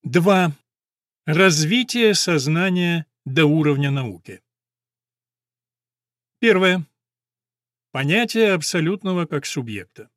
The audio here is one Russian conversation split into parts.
2. Развитие сознания до уровня науки. Первое. Понятие абсолютного как субъекта.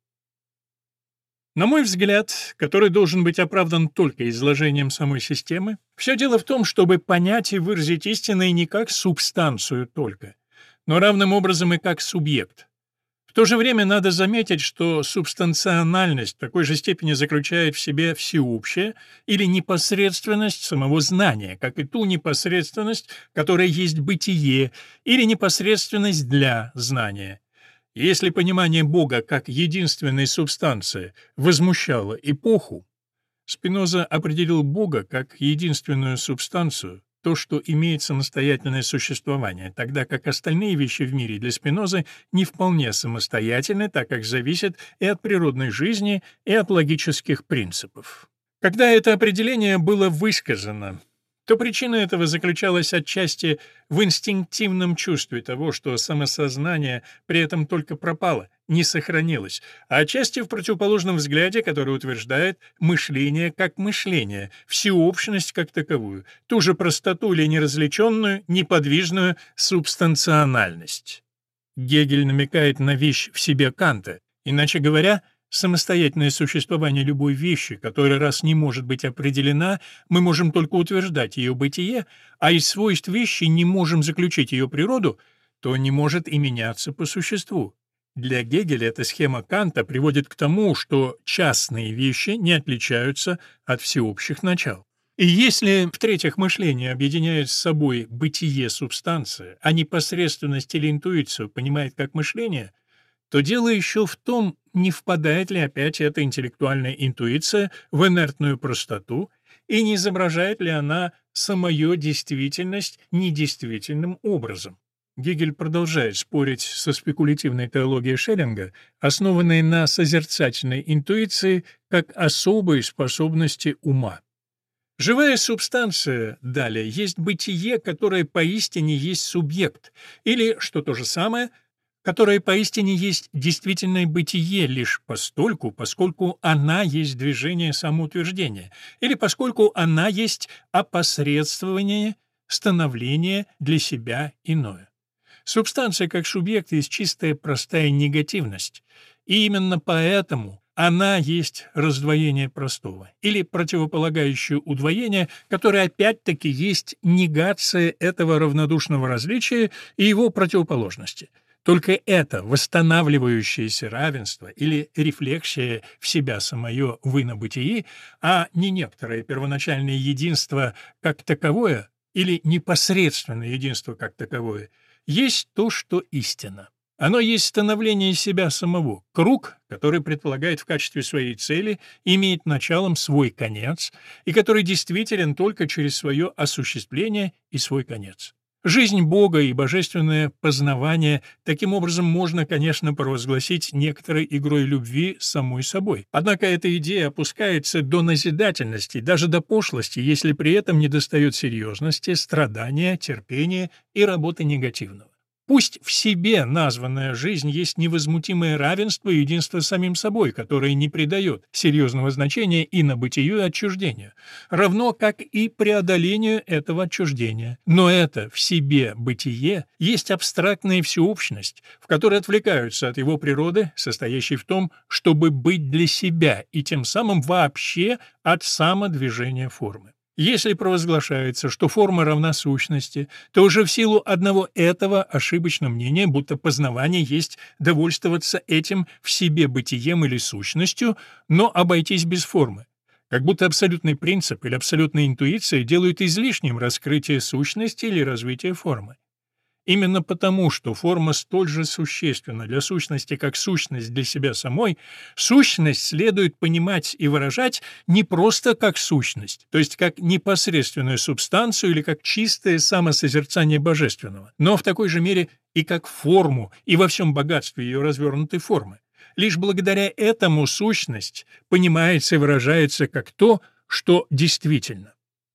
На мой взгляд, который должен быть оправдан только изложением самой системы, все дело в том, чтобы понять и выразить истинное не как субстанцию только, но равным образом и как субъект. В то же время надо заметить, что субстанциональность в такой же степени заключает в себе всеобщее или непосредственность самого знания, как и ту непосредственность, которая есть бытие, или непосредственность для знания. Если понимание Бога как единственной субстанции возмущало эпоху, Спиноза определил Бога как единственную субстанцию, то, что имеет самостоятельное существование, тогда как остальные вещи в мире для Спинозы не вполне самостоятельны, так как зависят и от природной жизни, и от логических принципов. Когда это определение было высказано, то причина этого заключалась отчасти в инстинктивном чувстве того, что самосознание при этом только пропало, не сохранилось, а отчасти в противоположном взгляде, который утверждает мышление как мышление, всеобщность как таковую, ту же простоту или неразличенную, неподвижную субстанциональность. Гегель намекает на вещь в себе Канта, иначе говоря, самостоятельное существование любой вещи, которая раз не может быть определена, мы можем только утверждать ее бытие, а из свойств вещи не можем заключить ее природу, то не может и меняться по существу. Для Гегеля эта схема Канта приводит к тому, что частные вещи не отличаются от всеобщих начал. И если, в-третьих, мышление объединяет с собой бытие субстанции, а непосредственность или интуицию понимает как мышление, то дело еще в том, не впадает ли опять эта интеллектуальная интуиция в инертную простоту и не изображает ли она самую действительность недействительным образом. Гегель продолжает спорить со спекулятивной теологией Шеллинга, основанной на созерцательной интуиции как особой способности ума. Живая субстанция, далее, есть бытие, которое поистине есть субъект, или, что то же самое, которое поистине есть действительное бытие лишь постольку, поскольку она есть движение самоутверждения, или поскольку она есть опосредствование, становление для себя иное. Субстанция как субъект есть чистая простая негативность, и именно поэтому она есть раздвоение простого, или противополагающее удвоение, которое опять-таки есть негация этого равнодушного различия и его противоположности. Только это восстанавливающееся равенство или рефлексия в себя самое в инобытии, а не некоторое первоначальное единство как таковое или непосредственное единство как таковое, есть то, что истина. Оно есть становление себя самого, круг, который предполагает в качестве своей цели, имеет началом свой конец, и который действителен только через свое осуществление и свой конец. Жизнь Бога и божественное познавание таким образом можно, конечно, провозгласить некоторой игрой любви самой собой. Однако эта идея опускается до назидательности, даже до пошлости, если при этом недостает серьезности, страдания, терпения и работы негативного. Пусть в себе названная жизнь есть невозмутимое равенство и единство с самим собой, которое не придает серьезного значения и на бытию и отчуждению, равно как и преодолению этого отчуждения. Но это в себе бытие есть абстрактная всеобщность, в которой отвлекаются от его природы, состоящей в том, чтобы быть для себя и тем самым вообще от самодвижения формы. Если провозглашается, что форма равна сущности, то уже в силу одного этого ошибочно мнение, будто познавание есть довольствоваться этим в себе бытием или сущностью, но обойтись без формы. Как будто абсолютный принцип или абсолютная интуиция делают излишним раскрытие сущности или развитие формы. Именно потому, что форма столь же существенна для сущности, как сущность для себя самой, сущность следует понимать и выражать не просто как сущность, то есть как непосредственную субстанцию или как чистое самосозерцание божественного, но в такой же мере и как форму и во всем богатстве ее развернутой формы. Лишь благодаря этому сущность понимается и выражается как то, что действительно.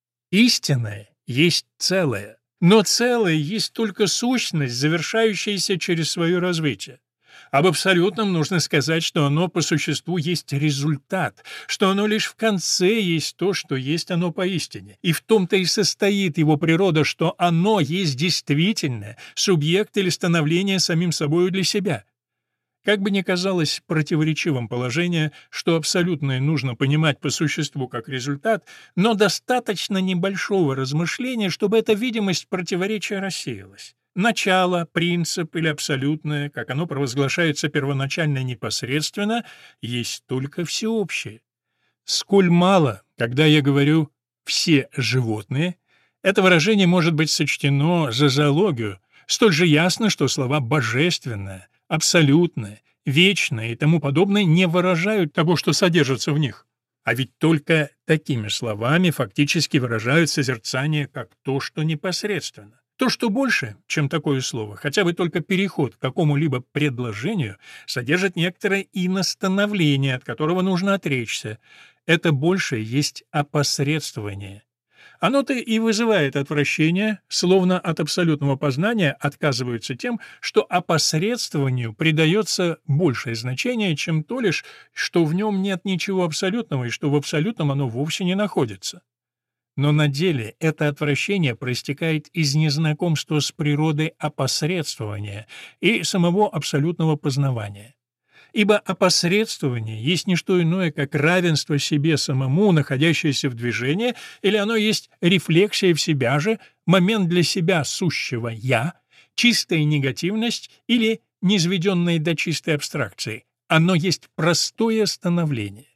Истинное есть целое. Но целое есть только сущность, завершающаяся через свое развитие. Об абсолютном нужно сказать, что оно по существу есть результат, что оно лишь в конце есть то, что есть оно поистине. И в том-то и состоит его природа, что оно есть действительное, субъект или становление самим собою для себя. Как бы ни казалось противоречивым положение, что абсолютное нужно понимать по существу как результат, но достаточно небольшого размышления, чтобы эта видимость противоречия рассеялась. Начало, принцип или абсолютное, как оно провозглашается первоначально непосредственно, есть только всеобщее. Сколь мало, когда я говорю «все животные», это выражение может быть сочтено за зоологию, столь же ясно, что слова «божественное», «абсолютное», «вечное» и тому подобное не выражают того, что содержится в них. А ведь только такими словами фактически выражают созерцание как то, что непосредственно. То, что больше, чем такое слово, хотя бы только переход к какому-либо предложению, содержит некоторое иностановление, от которого нужно отречься. Это большее есть опосредствование. Оно-то и вызывает отвращение, словно от абсолютного познания отказываются тем, что опосредствованию придается большее значение, чем то лишь, что в нем нет ничего абсолютного и что в абсолютном оно вовсе не находится. Но на деле это отвращение проистекает из незнакомства с природой опосредствования и самого абсолютного познавания. Ибо опосредствование есть не что иное, как равенство себе самому, находящееся в движении, или оно есть рефлексия в себя же, момент для себя сущего «я», чистая негативность или низведенная до чистой абстракции. Оно есть простое становление.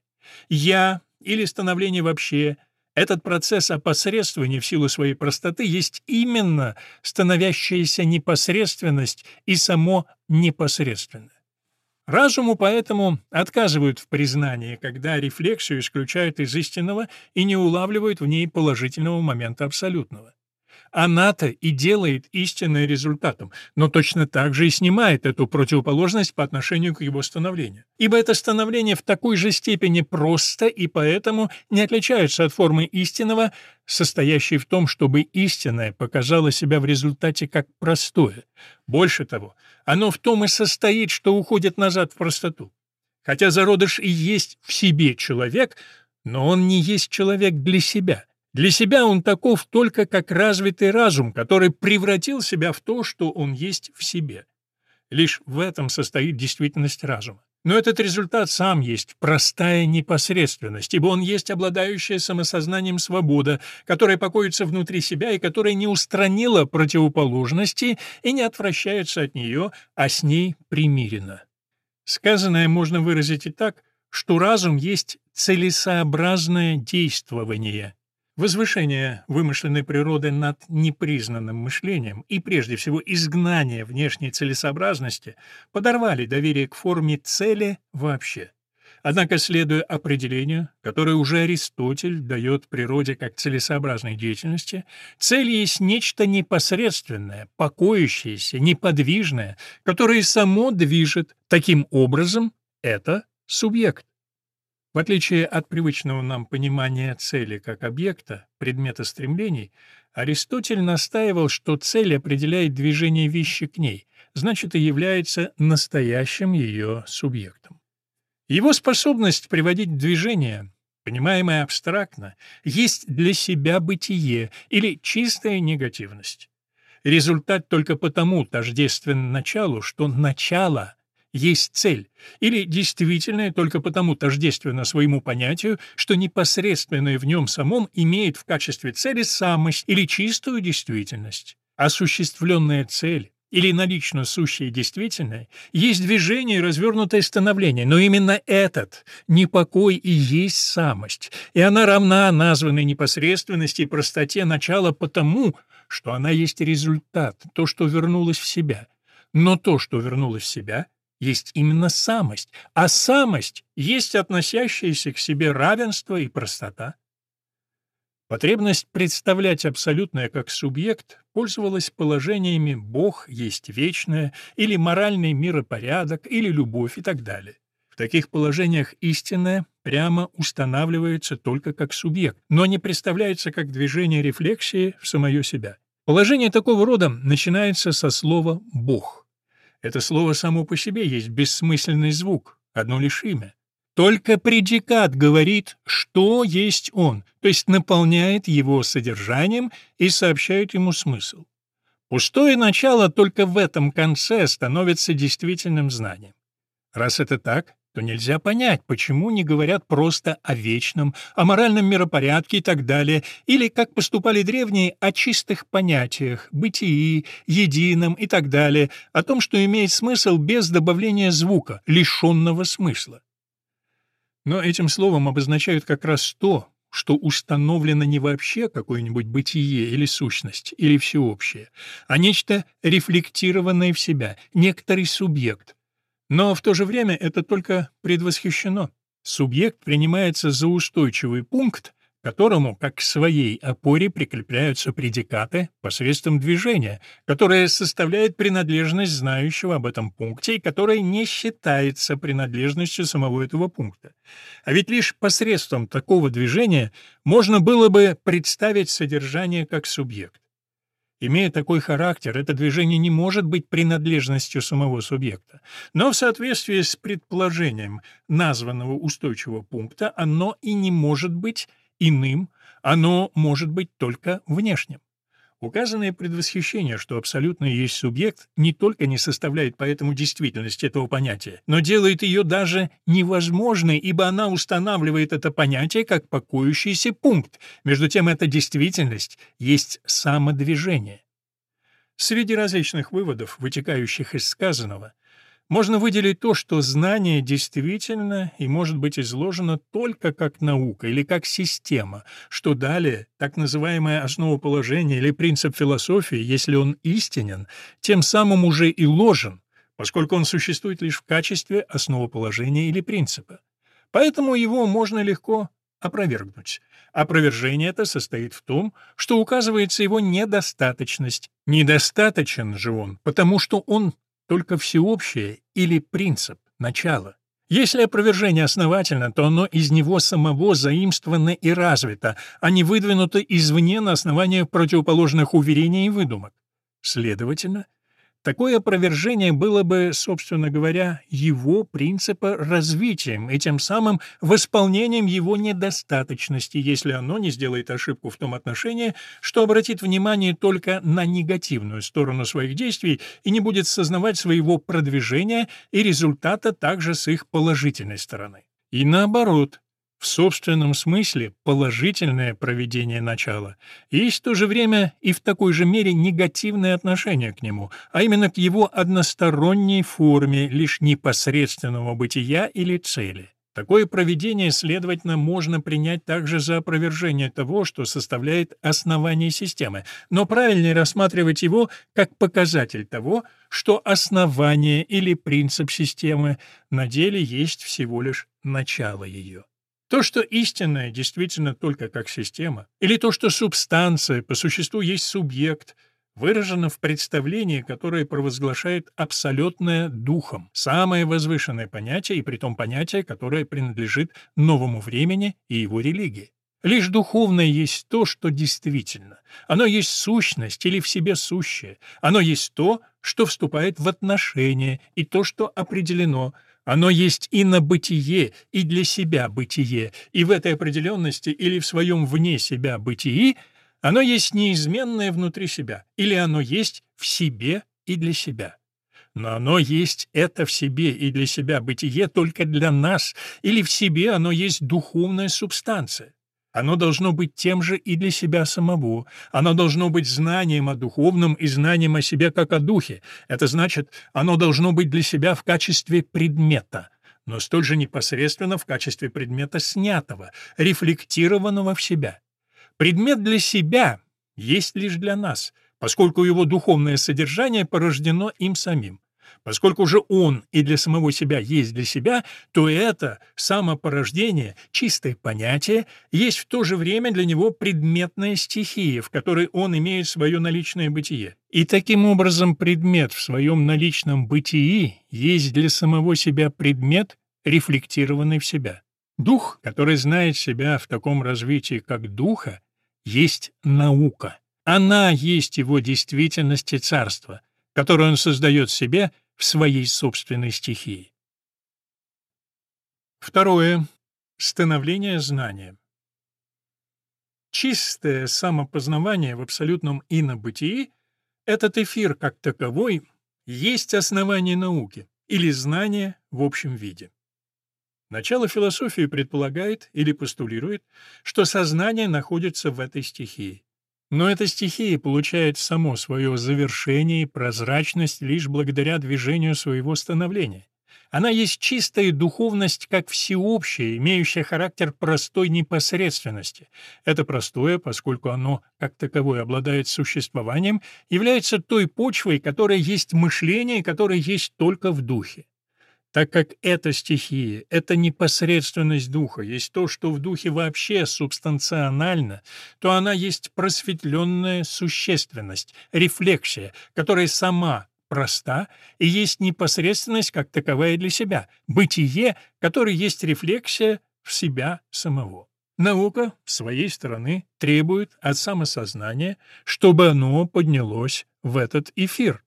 «Я» или становление вообще — этот процесс опосредствования в силу своей простоты есть именно становящаяся непосредственность и само непосредственное. Разуму поэтому отказывают в признании, когда рефлексию исключают из истинного и не улавливают в ней положительного момента абсолютного. Она-то и делает истинное результатом, но точно так же и снимает эту противоположность по отношению к его становлению. Ибо это становление в такой же степени просто и поэтому не отличается от формы истинного, состоящей в том, чтобы истинное показало себя в результате как простое. Больше того, оно в том и состоит, что уходит назад в простоту. Хотя зародыш и есть в себе человек, но он не есть человек для себя. Для себя он таков только как развитый разум, который превратил себя в то, что он есть в себе. Лишь в этом состоит действительность разума. Но этот результат сам есть простая непосредственность, ибо он есть обладающая самосознанием свобода, которая покоится внутри себя и которая не устранила противоположности и не отвращается от нее, а с ней примирена. Сказанное можно выразить и так, что разум есть целесообразное действование. Возвышение вымышленной природы над непризнанным мышлением и, прежде всего, изгнание внешней целесообразности подорвали доверие к форме цели вообще. Однако, следуя определению, которое уже Аристотель дает природе как целесообразной деятельности, цель есть нечто непосредственное, покоящееся, неподвижное, которое само движет. Таким образом, это субъект. В отличие от привычного нам понимания цели как объекта, предмета стремлений, Аристотель настаивал, что цель определяет движение вещи к ней, значит и является настоящим ее субъектом. Его способность приводить в движение, понимаемое абстрактно, есть для себя бытие или чистая негативность. Результат только потому тождествен началу, что начало есть цель, или действительное только потому тождественно своему понятию, что непосредственное в нем самом имеет в качестве цели самость или чистую действительность. Осуществленная цель или налично сущее действительное есть движение и развернутое становление, но именно этот непокой и есть самость, и она равна названной непосредственности и простоте начала потому, что она есть результат, то, что вернулось в себя. Но то, что вернулось в себя, есть именно самость, а самость есть относящееся к себе равенство и простота. Потребность представлять абсолютное как субъект пользовалась положениями «Бог есть вечное» или «моральный миропорядок» или «любовь» и так далее. В таких положениях истинное прямо устанавливается только как субъект, но не представляется как движение рефлексии в самое себя. Положение такого рода начинается со слова «Бог». Это слово само по себе есть бессмысленный звук, одно лишь имя. Только предикат говорит, что есть он, то есть наполняет его содержанием и сообщает ему смысл. Пустое начало только в этом конце становится действительным знанием. Раз это так, то нельзя понять, почему не говорят просто о вечном, о моральном миропорядке и так далее, или, как поступали древние, о чистых понятиях, бытии, едином и так далее, о том, что имеет смысл без добавления звука, лишенного смысла. Но этим словом обозначают как раз то, что установлено не вообще какое-нибудь бытие или сущность, или всеобщее, а нечто рефлектированное в себя, некоторый субъект. Но в то же время это только предвосхищено. Субъект принимается за устойчивый пункт, к которому, как к своей опоре, прикрепляются предикаты посредством движения, которое составляет принадлежность знающего об этом пункте и которое не считается принадлежностью самого этого пункта. А ведь лишь посредством такого движения можно было бы представить содержание как субъект. Имея такой характер, это движение не может быть принадлежностью самого субъекта. Но в соответствии с предположением названного устойчивого пункта оно и не может быть иным, оно может быть только внешним. Указанное предвосхищение, что абсолютно есть субъект, не только не составляет поэтому действительность этого понятия, но делает ее даже невозможной, ибо она устанавливает это понятие как покоящийся пункт. Между тем, эта действительность есть самодвижение. Среди различных выводов, вытекающих из сказанного, можно выделить то, что знание действительно и может быть изложено только как наука или как система, что далее так называемое основоположение или принцип философии, если он истинен, тем самым уже и ложен, поскольку он существует лишь в качестве основоположения или принципа. Поэтому его можно легко опровергнуть. Опровержение это состоит в том, что указывается его недостаточность. Недостаточен же он, потому что он только всеобщее или принцип, начало. Если опровержение основательно, то оно из него самого заимствовано и развито, а не выдвинуто извне на основании противоположных уверений и выдумок. Следовательно, такое опровержение было бы, собственно говоря, его принципа развитием и тем самым восполнением его недостаточности, если оно не сделает ошибку в том отношении, что обратит внимание только на негативную сторону своих действий и не будет сознавать своего продвижения и результата также с их положительной стороны. И наоборот, в собственном смысле положительное проведение начала есть в то же время и в такой же мере негативное отношение к нему, а именно к его односторонней форме лишь непосредственного бытия или цели. Такое проведение, следовательно, можно принять также за опровержение того, что составляет основание системы, но правильнее рассматривать его как показатель того, что основание или принцип системы на деле есть всего лишь начало ее. То, что истинное действительно только как система, или то, что субстанция по существу есть субъект, выражено в представлении, которое провозглашает абсолютное духом, самое возвышенное понятие, и притом понятие, которое принадлежит новому времени и его религии. Лишь духовное есть то, что действительно. Оно есть сущность или в себе сущее. Оно есть то, что вступает в отношения, и то, что определено. Оно есть и на бытие, и для себя бытие, и в этой определенности или в своем вне себя бытии оно есть неизменное внутри себя, или оно есть в себе и для себя. Но оно есть это в себе и для себя бытие только для нас, или в себе оно есть духовная субстанция. Оно должно быть тем же и для себя самого. Оно должно быть знанием о духовном и знанием о себе как о духе. Это значит, оно должно быть для себя в качестве предмета, но столь же непосредственно в качестве предмета снятого, рефлектированного в себя. Предмет для себя есть лишь для нас, поскольку его духовное содержание порождено им самим. Поскольку же он и для самого себя есть для себя, то это самопорождение, чистое понятие, есть в то же время для него предметная стихия, в которой он имеет свое наличное бытие. И таким образом предмет в своем наличном бытии есть для самого себя предмет, рефлектированный в себя. Дух, который знает себя в таком развитии, как духа, есть наука. Она есть его действительность и царство, которое он создает себе в своей собственной стихии. Второе. Становление знания. Чистое самопознавание в абсолютном инобытии, этот эфир как таковой, есть основание науки или знания в общем виде. Начало философии предполагает или постулирует, что сознание находится в этой стихии. Но эта стихия получает само свое завершение и прозрачность лишь благодаря движению своего становления. Она есть чистая духовность как всеобщая, имеющая характер простой непосредственности. Это простое, поскольку оно, как таковое, обладает существованием, является той почвой, которая есть мышление, которое есть только в духе. Так как эта стихия, эта непосредственность духа, есть то, что в духе вообще субстанционально, то она есть просветленная существенность, рефлексия, которая сама проста и есть непосредственность как таковая для себя, бытие, которое есть рефлексия в себя самого. Наука, с своей стороны, требует от самосознания, чтобы оно поднялось в этот эфир.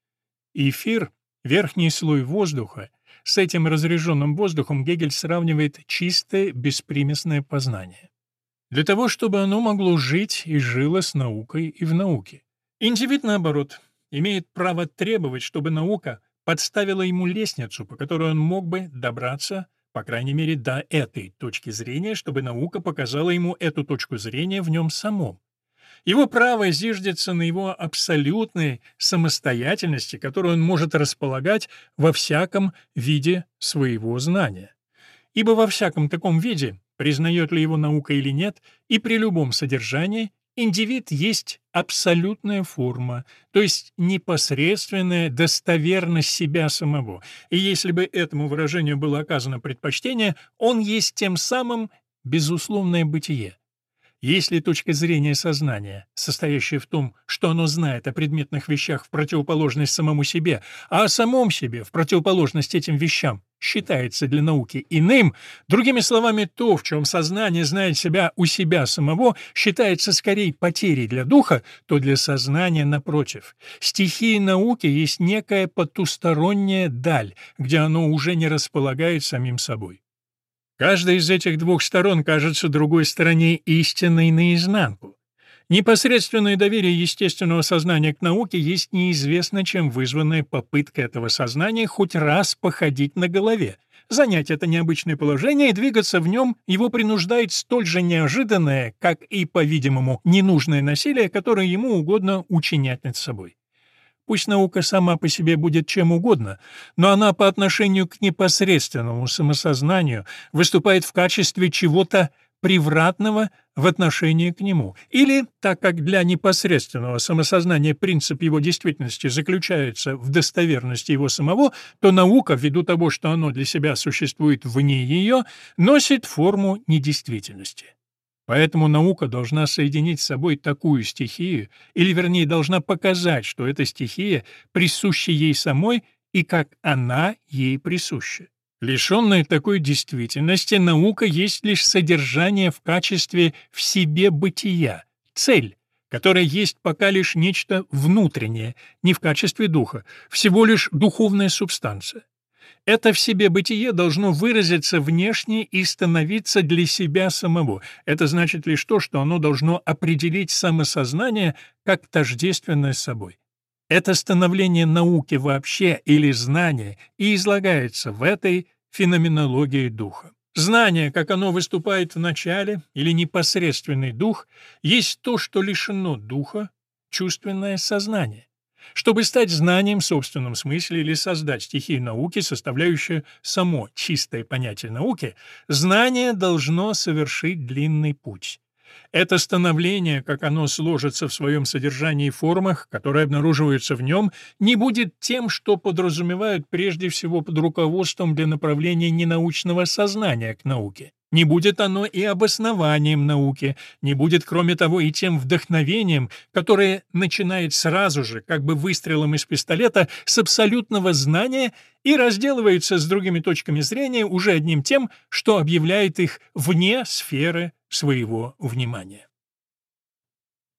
Эфир — верхний слой воздуха. С этим разряженным воздухом Гегель сравнивает чистое, беспримесное познание. Для того, чтобы оно могло жить и жило с наукой и в науке. Индивид, наоборот, имеет право требовать, чтобы наука подставила ему лестницу, по которой он мог бы добраться, по крайней мере, до этой точки зрения, чтобы наука показала ему эту точку зрения в нем самом. Его право зиждется на его абсолютной самостоятельности, которую он может располагать во всяком виде своего знания. Ибо во всяком таком виде, признает ли его наука или нет, и при любом содержании, индивид есть абсолютная форма, то есть непосредственная достоверность себя самого, и если бы этому выражению было оказано предпочтение, он есть тем самым безусловное бытие. Если точка зрения сознания, состоящая в том, что оно знает о предметных вещах в противоположность самому себе, а о самом себе в противоположность этим вещам, считается для науки иным, другими словами, то, в чем сознание знает себя у себя самого, считается скорее потерей для духа, то для сознания, напротив. Стихия науки есть некая потусторонняя даль, где оно уже не располагает самим собой. Каждая из этих двух сторон кажется другой стороне истинной наизнанку. Непосредственное доверие естественного сознания к науке есть неизвестно чем вызванная попытка этого сознания хоть раз походить на голове. Занять это необычное положение и двигаться в нем его принуждает столь же неожиданное, как и, по-видимому, ненужное насилие, которое ему угодно учинять над собой. Пусть наука сама по себе будет чем угодно, но она по отношению к непосредственному самосознанию выступает в качестве чего-то превратного в отношении к нему. Или, так как для непосредственного самосознания принцип его действительности заключается в достоверности его самого, то наука, ввиду того, что оно для себя существует вне ее, носит форму недействительности. Поэтому наука должна соединить с собой такую стихию, или, вернее, должна показать, что эта стихия присуща ей самой и как она ей присуща. Лишенная такой действительности, наука есть лишь содержание в качестве в себе бытия, цель, которая есть пока лишь нечто внутреннее, не в качестве духа, всего лишь духовная субстанция. Это в себе бытие должно выразиться внешне и становиться для себя самого. Это значит лишь то, что оно должно определить самосознание как тождественное с собой. Это становление науки вообще или знания и излагается в этой феноменологии духа. Знание, как оно выступает в начале, или непосредственный дух, есть то, что лишено духа, чувственное сознание. Чтобы стать знанием в собственном смысле или создать стихию науки, составляющую само чистое понятие науки, знание должно совершить длинный путь. Это становление, как оно сложится в своем содержании и формах, которые обнаруживаются в нем, не будет тем, что подразумевают прежде всего под руководством для направления ненаучного сознания к науке. Не будет оно и обоснованием науки, не будет, кроме того, и тем вдохновением, которое начинает сразу же, как бы выстрелом из пистолета, с абсолютного знания и разделывается с другими точками зрения уже одним тем, что объявляет их вне сферы своего внимания.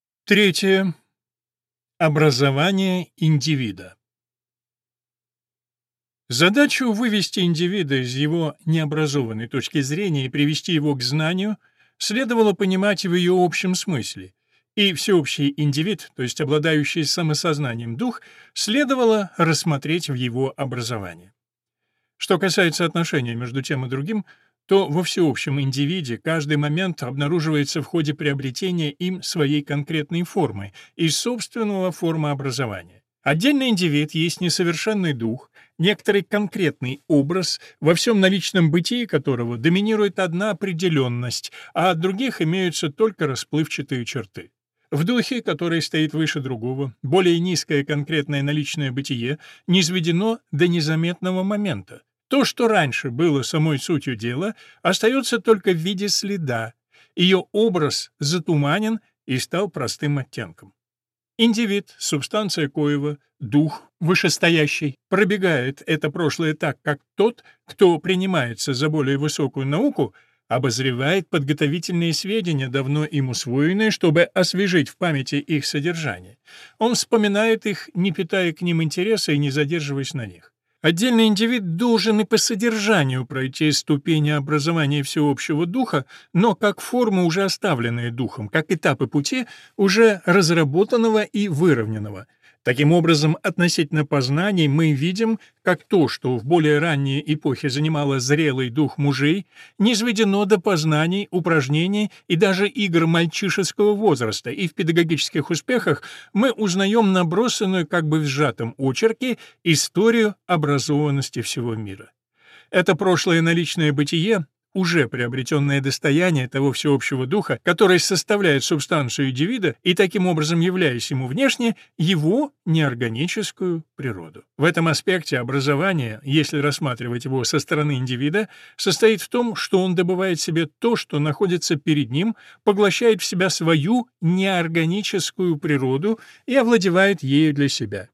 Третье. Образование индивида. Задачу вывести индивида из его необразованной точки зрения и привести его к знанию следовало понимать в ее общем смысле, и всеобщий индивид, то есть обладающий самосознанием дух, следовало рассмотреть в его образовании. Что касается отношения между тем и другим, то во всеобщем индивиде каждый момент обнаруживается в ходе приобретения им своей конкретной формы и собственного формообразования. Отдельный индивид есть несовершенный дух, некоторый конкретный образ, во всем наличном бытии которого доминирует одна определенность, а от других имеются только расплывчатые черты. В духе, который стоит выше другого, более низкое конкретное наличное бытие низведено до незаметного момента. То, что раньше было самой сутью дела, остается только в виде следа. Ее образ затуманен и стал простым оттенком. Индивид, субстанция коего, дух, вышестоящий, пробегает это прошлое так, как тот, кто принимается за более высокую науку, обозревает подготовительные сведения, давно им усвоенные, чтобы освежить в памяти их содержание. Он вспоминает их, не питая к ним интереса и не задерживаясь на них. Отдельный индивид должен и по содержанию пройти ступени образования всеобщего духа, но как формы, уже оставленные духом, как этапы пути, уже разработанного и выровненного. Таким образом, относительно познаний мы видим, как то, что в более ранние эпохи занимало зрелый дух мужей, низведено до познаний, упражнений и даже игр мальчишеского возраста, и в педагогических успехах мы узнаем набросанную как бы в сжатом очерке историю образованности всего мира. Это прошлое наличное бытие, уже приобретенное достояние того всеобщего духа, который составляет субстанцию индивида и таким образом, являясь ему внешне, его неорганическую природу. В этом аспекте образование, если рассматривать его со стороны индивида, состоит в том, что он добывает себе то, что находится перед ним, поглощает в себя свою неорганическую природу и овладевает ею для себя.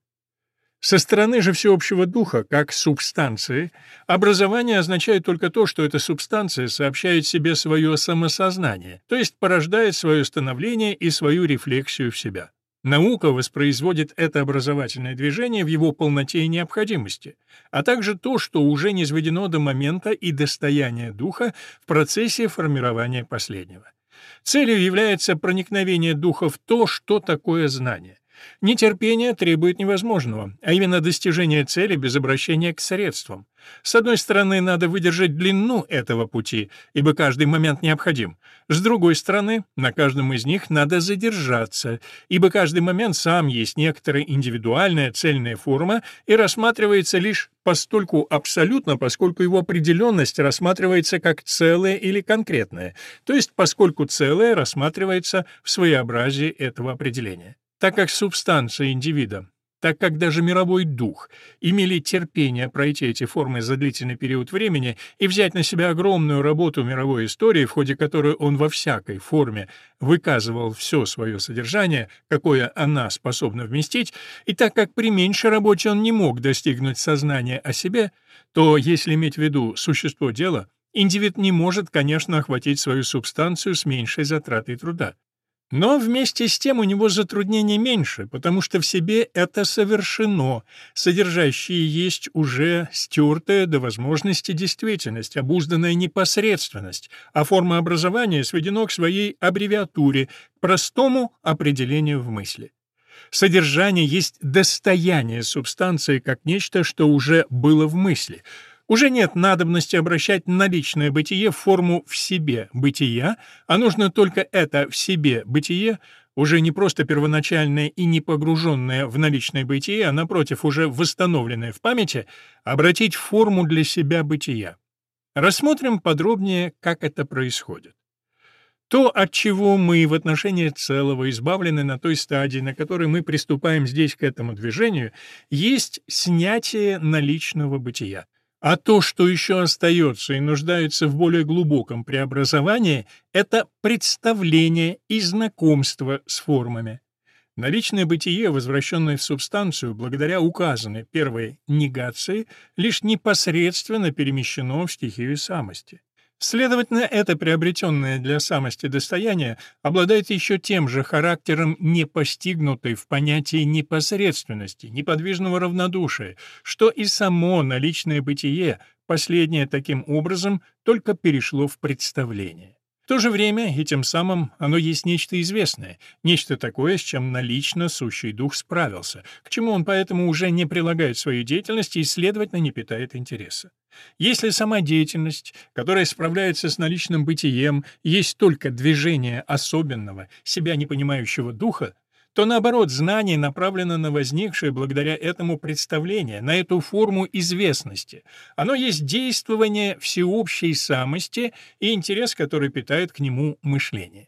Со стороны же всеобщего духа, как субстанции, образование означает только то, что эта субстанция сообщает себе свое самосознание, то есть порождает свое становление и свою рефлексию в себя. Наука воспроизводит это образовательное движение в его полноте и необходимости, а также то, что уже низведено до момента и достояния духа в процессе формирования последнего. Целью является проникновение духа в то, что такое знание. Нетерпение требует невозможного, а именно достижения цели без обращения к средствам. С одной стороны, надо выдержать длину этого пути, ибо каждый момент необходим. С другой стороны, на каждом из них надо задержаться, ибо каждый момент сам есть некоторая индивидуальная цельная форма и рассматривается лишь постольку абсолютно, поскольку его определенность рассматривается как целое или конкретное, то есть поскольку целое рассматривается в своеобразии этого определения. Так как субстанция индивида, так как даже мировой дух имели терпение пройти эти формы за длительный период времени и взять на себя огромную работу мировой истории, в ходе которой он во всякой форме выказывал все свое содержание, какое она способна вместить, и так как при меньшей работе он не мог достигнуть сознания о себе, то, если иметь в виду существо дела, индивид не может, конечно, охватить свою субстанцию с меньшей затратой труда. Но вместе с тем у него затруднений меньше, потому что в себе это совершено, содержащее есть уже стертая до возможности действительность, обузданная непосредственность, а форма образования сведено к своей аббревиатуре, к простому определению в мысли. Содержание есть достояние субстанции как нечто, что уже было в мысли. Уже нет надобности обращать наличное бытие в форму «в себе» бытия, а нужно только это «в себе» бытие, уже не просто первоначальное и не погруженное в наличное бытие, а, напротив, уже восстановленное в памяти, обратить в форму для себя бытия. Рассмотрим подробнее, как это происходит. То, от чего мы в отношении целого избавлены на той стадии, на которой мы приступаем здесь к этому движению, есть снятие наличного бытия. А то, что еще остается и нуждается в более глубоком преобразовании, это представление и знакомство с формами. Наличное бытие, возвращенное в субстанцию, благодаря указанной первой негации, лишь непосредственно перемещено в стихию самости. Следовательно, это приобретенное для самости достояние обладает еще тем же характером непостигнутой в понятии непосредственности, неподвижного равнодушия, что и само наличное бытие, последнее таким образом только перешло в представление. В то же время и тем самым оно есть нечто известное, нечто такое, с чем налично сущий дух справился, к чему он поэтому уже не прилагает свою деятельность и, следовательно, не питает интереса. Если сама деятельность, которая справляется с наличным бытием, есть только движение особенного, себя не понимающего духа, то, наоборот, знание направлено на возникшее благодаря этому представление, на эту форму известности. Оно есть действование всеобщей самости и интерес, который питает к нему мышление.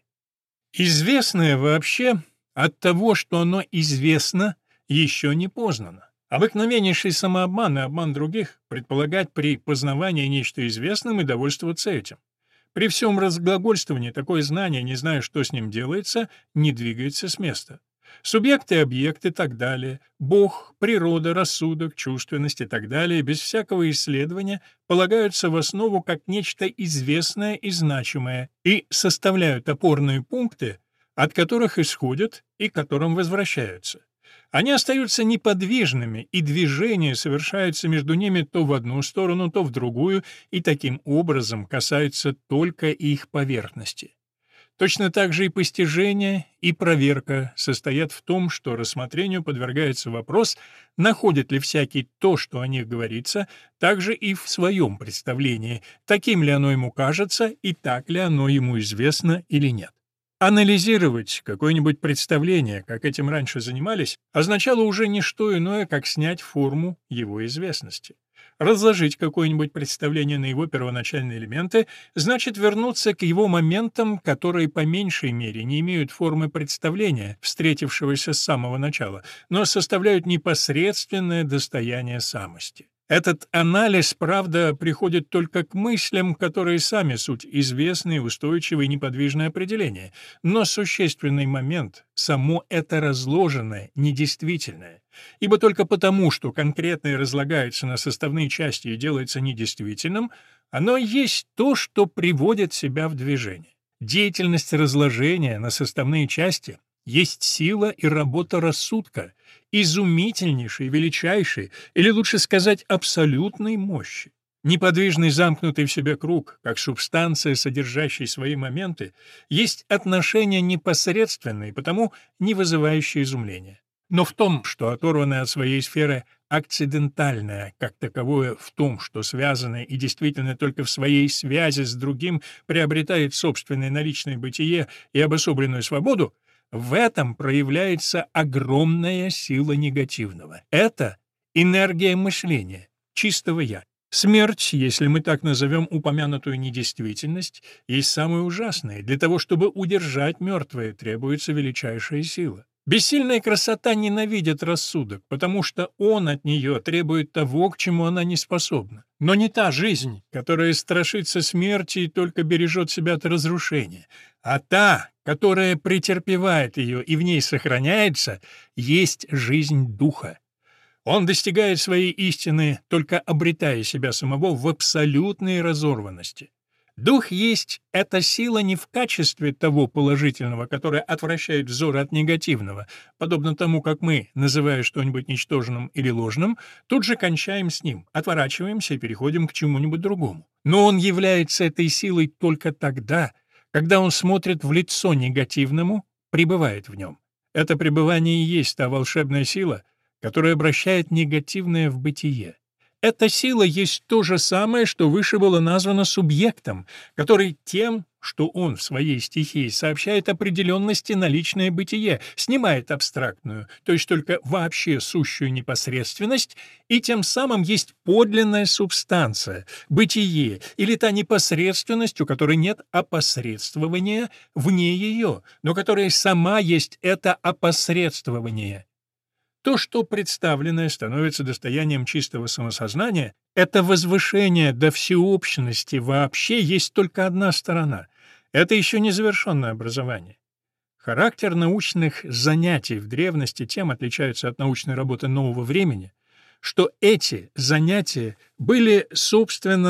Известное вообще от того, что оно известно, еще не познано. Обыкновеннейший самообман и обман других — предполагать при познавании нечто известным и довольствоваться этим. При всем разглагольствовании такое знание, не зная, что с ним делается, не двигается с места. Субъекты, объекты и так далее, Бог, природа, рассудок, чувственность и так далее, без всякого исследования, полагаются в основу как нечто известное и значимое и составляют опорные пункты, от которых исходят и к которым возвращаются. Они остаются неподвижными, и движение совершается между ними то в одну сторону, то в другую, и таким образом касается только их поверхности. Точно так же и постижение, и проверка состоят в том, что рассмотрению подвергается вопрос, находит ли всякий то, что о них говорится, также и в своем представлении, таким ли оно ему кажется и так ли оно ему известно или нет. Анализировать какое-нибудь представление, как этим раньше занимались, означало уже не что иное, как снять форму его известности. Разложить какое-нибудь представление на его первоначальные элементы значит вернуться к его моментам, которые по меньшей мере не имеют формы представления, встретившегося с самого начала, но составляют непосредственное достояние самости. Этот анализ, правда, приходит только к мыслям, которые сами суть известные, устойчивые и неподвижные определения, но существенный момент — само это разложенное, недействительное. Ибо только потому, что конкретное разлагается на составные части и делается недействительным, оно есть то, что приводит себя в движение. Деятельность разложения на составные части есть сила и работа рассудка, изумительнейшей, величайшей, или лучше сказать, абсолютной мощи. Неподвижный замкнутый в себе круг, как субстанция, содержащая свои моменты, есть отношение непосредственное и потому не вызывающее изумления. Но в том, что оторванное от своей сферы акцидентальное, как таковое в том, что связанное и действительно только в своей связи с другим приобретает собственное наличное бытие и обособленную свободу, в этом проявляется огромная сила негативного. Это энергия мышления, чистого «я». Смерть, если мы так назовем упомянутую недействительность, есть самое ужасное. Для того, чтобы удержать мертвое, требуется величайшая сила. Бессильная красота ненавидит рассудок, потому что он от нее требует того, к чему она не способна. Но не та жизнь, которая страшится смерти и только бережет себя от разрушения, а та, которая претерпевает ее и в ней сохраняется, есть жизнь духа. Он достигает своей истины, только обретая себя самого в абсолютной разорванности. Дух есть эта сила не в качестве того положительного, которое отвращает взор от негативного, подобно тому, как мы, называя что-нибудь ничтожным или ложным, тут же кончаем с ним, отворачиваемся и переходим к чему-нибудь другому. Но он является этой силой только тогда, когда он смотрит в лицо негативному, пребывает в нем. Это пребывание и есть та волшебная сила, которая обращает негативное в бытие. Эта сила есть то же самое, что выше было названо субъектом, который тем, что он в своей стихии сообщает определенности на личное бытие, снимает абстрактную, то есть только вообще сущую непосредственность, и тем самым есть подлинная субстанция, бытие, или та непосредственность, у которой нет опосредствования вне ее, но которая сама есть это опосредствование. То, что представленное становится достоянием чистого самосознания, это возвышение до всеобщности вообще есть только одна сторона. Это еще не завершенное образование. Характер научных занятий в древности тем отличается от научной работы нового времени, что эти занятия были, собственно,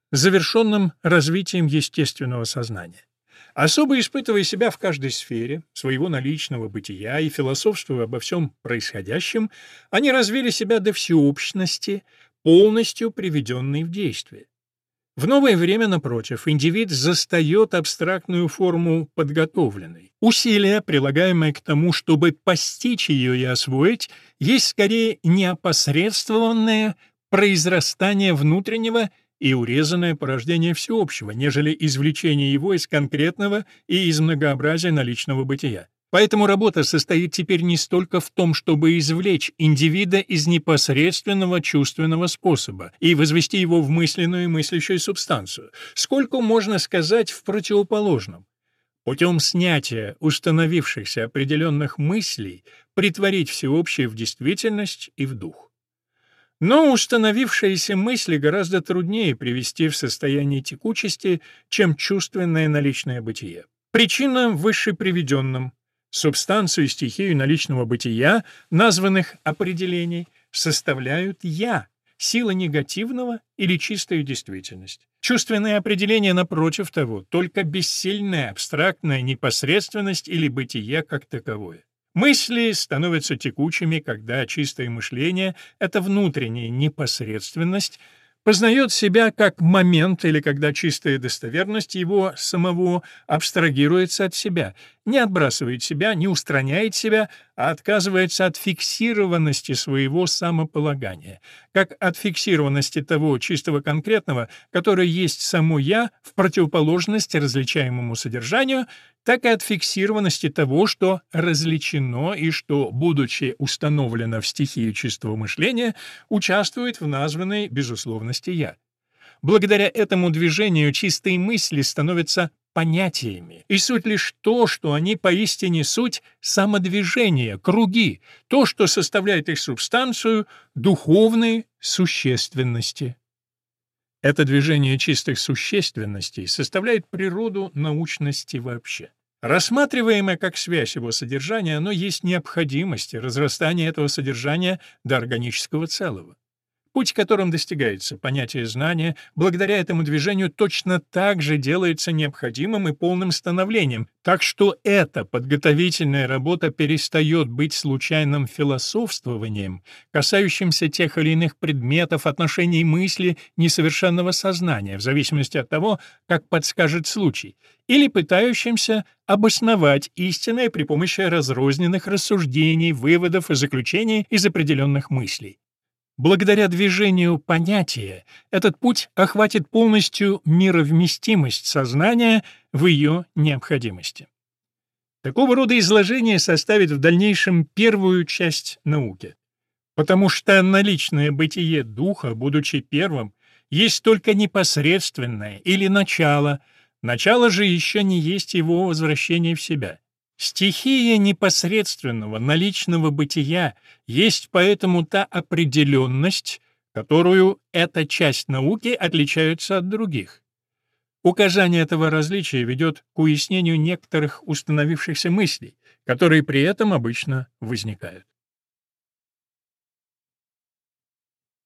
завершенным развитием естественного сознания. Особо испытывая себя в каждой сфере своего наличного бытия и философствуя обо всем происходящем, они развили себя до всеобщности, полностью приведенной в действие. В новое время, напротив, индивид застает абстрактную форму подготовленной. Усилия, прилагаемые к тому, чтобы постичь ее и освоить, есть скорее неопосредствованное произрастание внутреннего и урезанное порождение всеобщего, нежели извлечение его из конкретного и из многообразия наличного бытия. Поэтому работа состоит теперь не столько в том, чтобы извлечь индивида из непосредственного чувственного способа и возвести его в мысленную и мыслящую субстанцию, сколько можно сказать в противоположном. Путем снятия установившихся определенных мыслей претворить всеобщее в действительность и в дух. Но установившиеся мысли гораздо труднее привести в состояние текучести, чем чувственное наличное бытие. Причина в вышеприведенном. Субстанцию и стихию наличного бытия, названных определений, составляют «я», сила негативного или чистая действительность. Чувственное определение, напротив того, только бессильная абстрактная непосредственность или бытие как таковое. Мысли становятся текучими, когда чистое мышление — это внутренняя непосредственность, познает себя как момент или когда чистая достоверность его самого абстрагируется от себя, не отбрасывает себя, не устраняет себя, а отказывается от фиксированности своего самополагания, как от фиксированности того чистого конкретного, которое есть само «я» в противоположность различаемому содержанию, так и от фиксированности того, что различено и что, будучи установлено в стихии чистого мышления, участвует в названной безусловности «я». Благодаря этому движению чистые мысли становятся понятиями, и суть лишь то, что они поистине суть самодвижения, круги, то, что составляет их субстанцию духовной существенности. Это движение чистых существенностей составляет природу научности вообще. Рассматриваемое как связь его содержания, оно есть необходимость и разрастание этого содержания до органического целого. Путь, которым достигается понятие знания, благодаря этому движению точно так же делается необходимым и полным становлением, так что эта подготовительная работа перестает быть случайным философствованием, касающимся тех или иных предметов, отношений мысли, несовершенного сознания, в зависимости от того, как подскажет случай, или пытающимся обосновать истинное при помощи разрозненных рассуждений, выводов и заключений из определенных мыслей. Благодаря движению понятия этот путь охватит полностью мировместимость сознания в ее необходимости. Такого рода изложение составит в дальнейшем первую часть науки, потому что наличное бытие духа, будучи первым, есть только непосредственное или начало же еще не есть его возвращение в себя. Стихия непосредственного, наличного бытия есть поэтому та определенность, которую эта часть науки отличается от других. Указание этого различия ведет к уяснению некоторых установившихся мыслей, которые при этом обычно возникают.